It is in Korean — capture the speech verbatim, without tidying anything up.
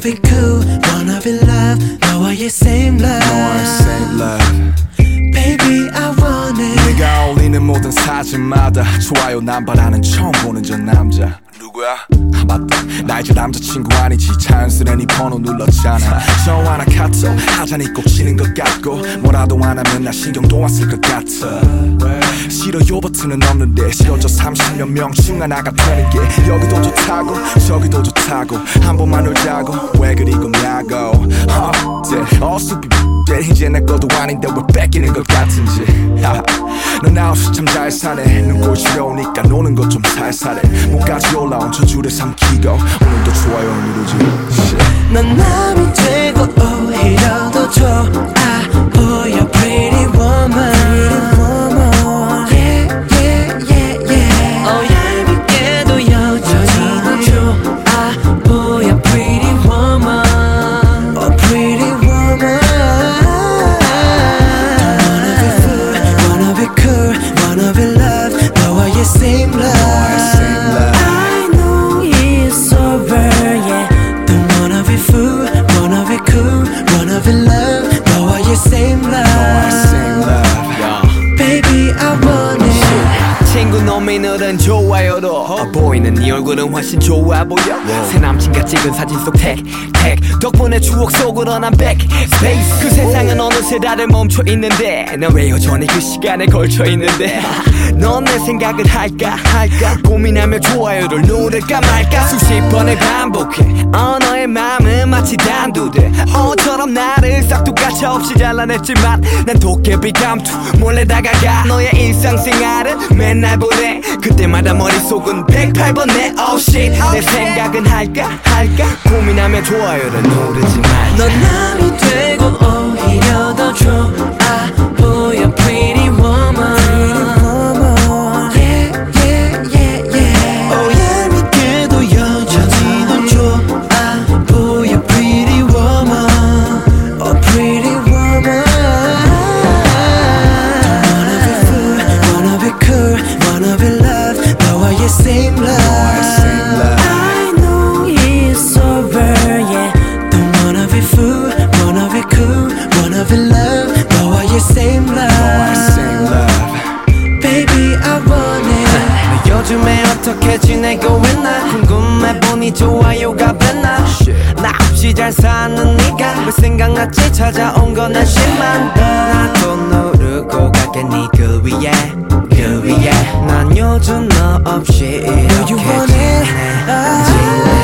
be cool, wanna be loved. 너와의 same love, 너와의 same love. Baby I want it. 네가 올리는 모든 사진마다 좋아요 남발하는 처음 보는 저 남자 누구야? 아 맞다 나 이제 남자친구 아니지 자연스레 네 번호 눌렀잖아 전화나 카톡 하자니 꼭 치는 것 같고 뭐라도 안 하면 나 신경도 안 쓸 것 같아 싫어요 버튼은 없는데 싫어져 삼십몇 명중 하나가 되는 게 여기도 좋다고 저기도 좋다고 한 번만 놀자고 왜 그리 겁냐고 어, 어수비 이제 내 것도 아닌데 왜 뺏기는 것 같은지 넌 아홉시 참 잘 사네 눈꼴 시려우니까 노는 것 좀 살살해 목까지 올라온 저 줄을 삼키고 오늘도 좋아요 누르지 넌 남이 되고 오히려 더 좋아 보여 pretty woman, pretty woman. Yeah, yeah, yeah, yeah. Oh, 얄밉게도 여전히 더 좋아 보여 pretty woman, oh pretty woman. Don't wanna be fool, wanna be cool, wanna be loved. 너와의 same love. I know it's over, yeah. Don't wanna be fool, wanna be cool, wanna be loved. 너와의 same love, same love. baby I want it. 친구 놈이 늘은 좋아요도 어, 보이는 네 얼굴은 훨씬 좋아 보여 wow. 새 남친과 찍은 사진 속 택, 택 덕분에 추억 속으로 난 back space 그 세상은 어느새 다들 멈춰 있는데 난 왜 여전히 그 시간에 걸쳐 있는데 넌 내 생각을 할까 할까 고민하며 좋아요를 누를까 말까 수십 번을 반복해 어, 너의 마음은 마치 단두대 어처럼 나를 싹둑가시 없이 잘라냈지만 난 도깨비 감투 몰래 다가가 너의 일상생활은 맨날 보내 그때마다 머릿속은 백팔 번 내 oh shit 내 생각은 할까 할까 고민하며 좋아요를 누르지 말자 넌 남이 되고 오히려 더 좋아 보여 pretty woman, pretty woman. Yeah, yeah, yeah, yeah. Oh 얄밉게도 여전히 더 좋아 보여 pretty woman, oh pretty woman. Don't wanna be fool, wanna be cool, wanna be loved. 너와의 same love. I know it's over, yeah. Don't wanna be fool, wanna be cool, wanna be loved. 너와의 same love, same love. baby I want it. 너 요즘에 어떻게 지내고 있나 궁금해 보니 좋아요가 됐나 나 없이 잘 사는 네가 왜 생각났지 찾아온 건 한심한 나도 누르고 갈게 네 그 위에 그 위에 난 요즘 너 없이 이렇게 지내